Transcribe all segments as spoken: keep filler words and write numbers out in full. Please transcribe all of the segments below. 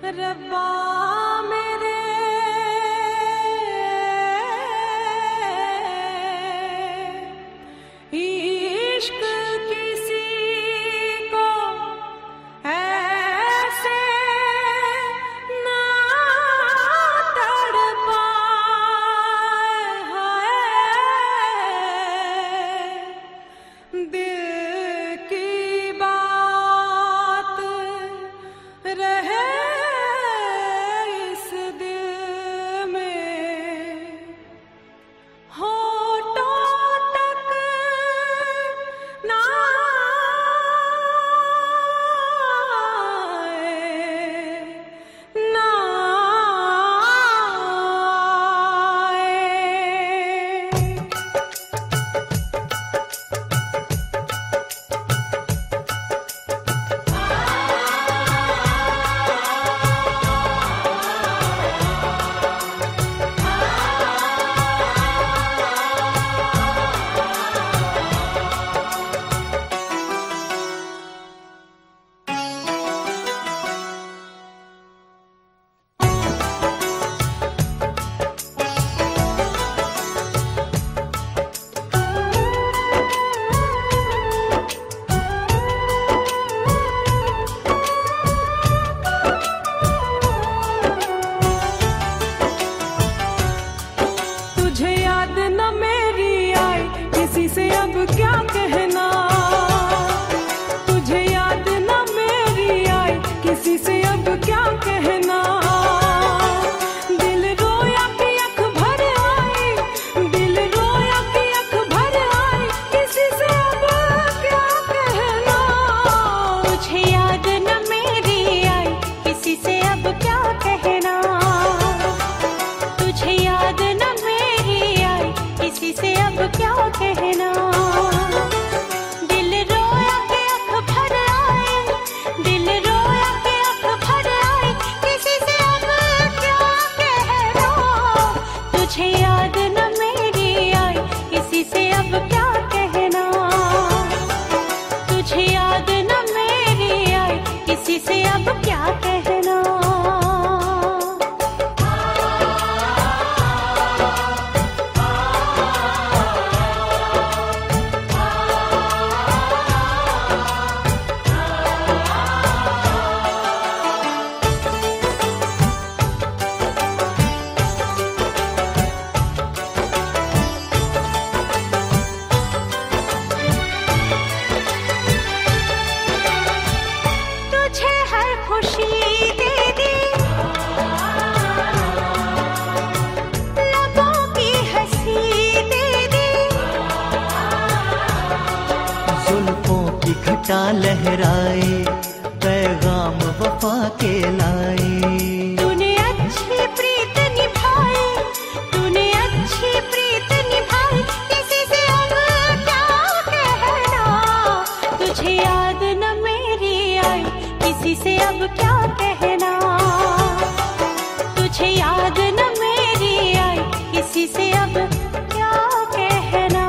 रब्बा मेरे इश्क किसी को ऐसे ना तड़पाए, हाय दिल की बात रहे इस दिल में, होठों तक ना आए, ना तुझे याद न मेरी आई किसी से अब क्या कहना, तुझे याद न मेरी आई किसी से अब क्या कहना, दिल रोया कि अख भर आई, दिल रोया कि अख भर आई किसी से अब क्या कहना, तुझे याद न मेरी आई किसी से अब क्या कहना, तुझे याद न मेरी आई किसी से अब क्या कहना, दिल रोया के अख भर आए, दिल रोया के अख भर आए किसी से अब क्या कहना, तुझे याद न मेरी आई किसी से अब क्या कहना, तुझे याद न मेरी आई किसी से अब क्या कहना। तुझे हर खुशी दे दी, लबों की हंसी दे दी, जुल्फों की घटा लहराए, पैगाम वफा के लाए, तूने अच्छी प्रीत निभाई, तूने अच्छी प्रीत निभाई किसी से अब क्या कहना, तुझे याद न मेरी आई किसी से अब क्या कहना, तुझे याद न मेरी आई किसी से अब क्या कहना।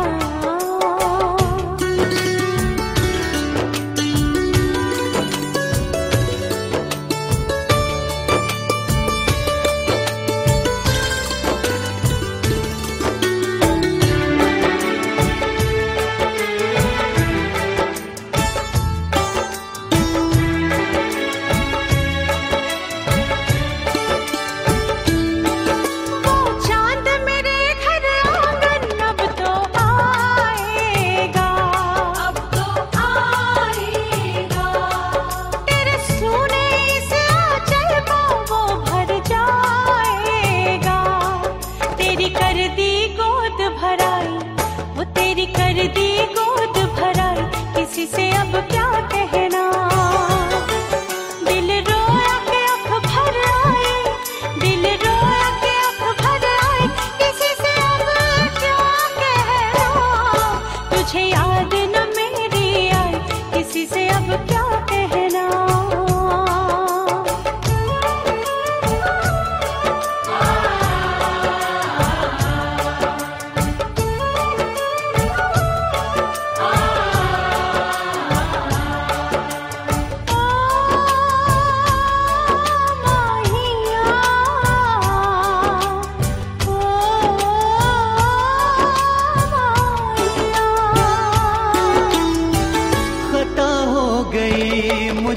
वो चांद मेरे घर आंगन अब तो आएगा, अब तो आएगा, तेरे सोने इस आंचल को वो भर जाएगा, तेरी कर दी गोद भराई, वो तेरी कर दी गोद भराई किसी से अब क्या कहना, दिल रोया के अख भर आए, दिल रोया के अख भर आए किसी से अब क्या कहना, तुझे याद न मेरी आई किसी से अब क्या कहना।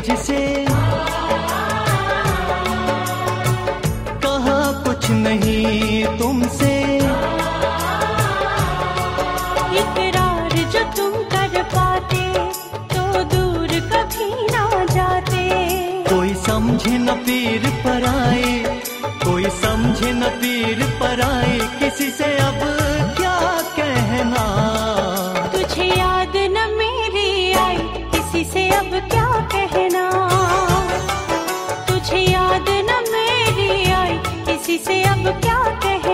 तुझसे, कहा कुछ नहीं तुमसे। इकरार जो तुम कर पाते तो दूर कभी ना जाते। कोई समझे न पीर पर आए, कोई समझे न पीर पर आए, किसी से अब क्या कहना। तुझे याद न मेरी आई, किसी से अब क्या कहना। तुझे याद न मेरी आई, किसी से अब क्या कहना।